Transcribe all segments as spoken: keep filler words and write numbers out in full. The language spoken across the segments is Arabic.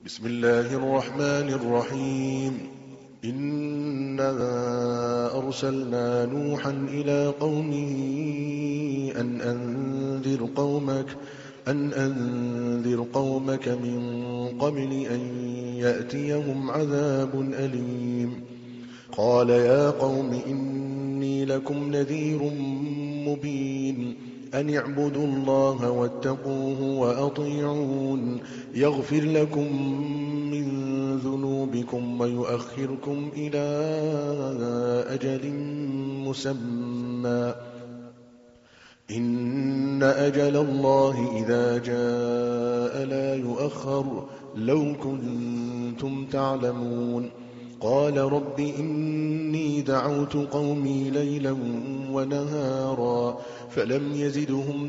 بسم الله الرحمن الرحيم. إنا أرسلنا نوحا إلى قومه أن أنذر قومك أن أنذر قومك من قبل أن يأتيهم عذاب أليم. قال يا قوم إني لكم نذير مبين أن اعبدوا الله واتقوه وأطيعون يغفر لكم من ذنوبكم ويؤخركم إلى أجل مسمى إن أجل الله إذا جاء لا يؤخر لو كنتم تعلمون. قال رب إني دعوت قومي ليلا ونهارا فلم يزدهم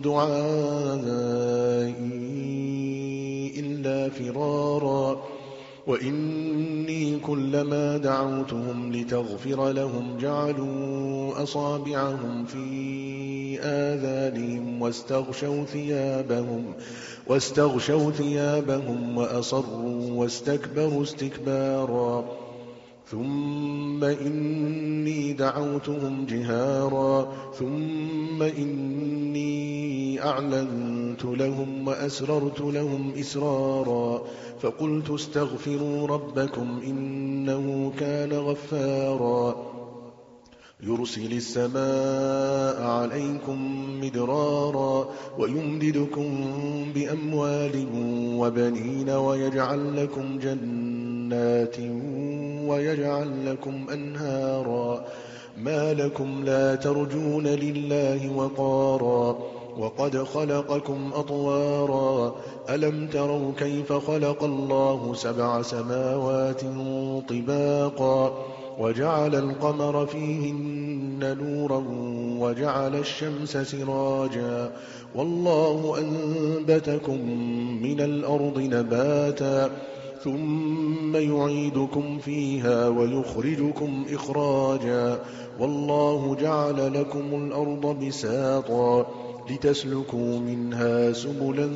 دعائي إلا فرارا وإني كلما دعوتهم لتغفر لهم جعلوا أصابعهم في آذانهم واستغشوا ثيابهم واستغشوا ثيابهم وأصروا واستكبروا استكبارا ثم إني دعوتهم جهارا ثم إني أعلنت لهم وأسررت لهم إسرارا فقلت استغفروا ربكم إنه كان غفارا يرسل السماء عليكم مدرارا ويمددكم بأموال وبنين ويجعل لكم جنات ويجعل لكم أنهارا ما لكم لا ترجون لله وقارا وقد خلقكم أطوارا ألم تروا كيف خلق الله سبع سماوات طباقا وجعل القمر فيهن نورا وجعل الشمس سراجا والله أنبتكم من الأرض نباتا ثم يعيدكم فيها ويخرجكم إخراجا والله جعل لكم الأرض بساطا لتسلكوا منها سبلا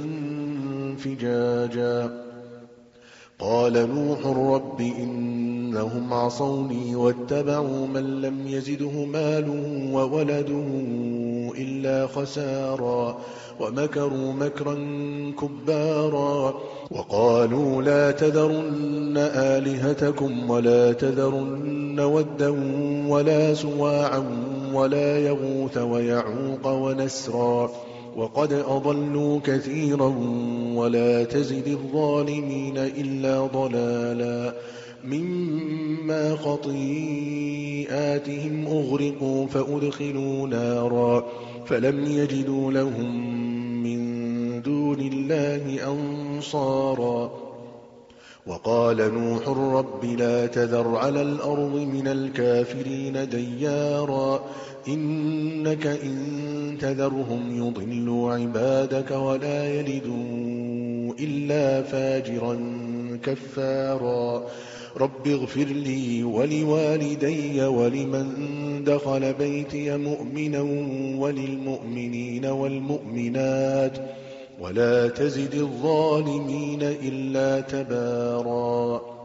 فجاجا. قال نوح رب إنهم عصوني واتبعوا من لم يزده ماله وولده إلا خسارا ومكروا مكرا كبارا وقالوا لا تذرن آلهتكم ولا تذرن ودا ولا سواعا ولا يغوث ويعوق ونسرا وقد أضلوا كثيرا ولا تزد الظالمين إلا ضلالا مما خطيئاتهم أغرقوا فأدخلوا نارا فلم يجدوا لهم من دون الله أنصارا. وقال نوح رب لا تذر على الأرض من الكافرين ديارا إنك إن تذرهم يضلوا عبادك ولا يلدوا إلا فاجرا كفارا. رب اغفر لي ولوالدي ولمن دخل بيتي مؤمنا وللمؤمنين والمؤمنات ولا تزد الظالمين إلا تبارا.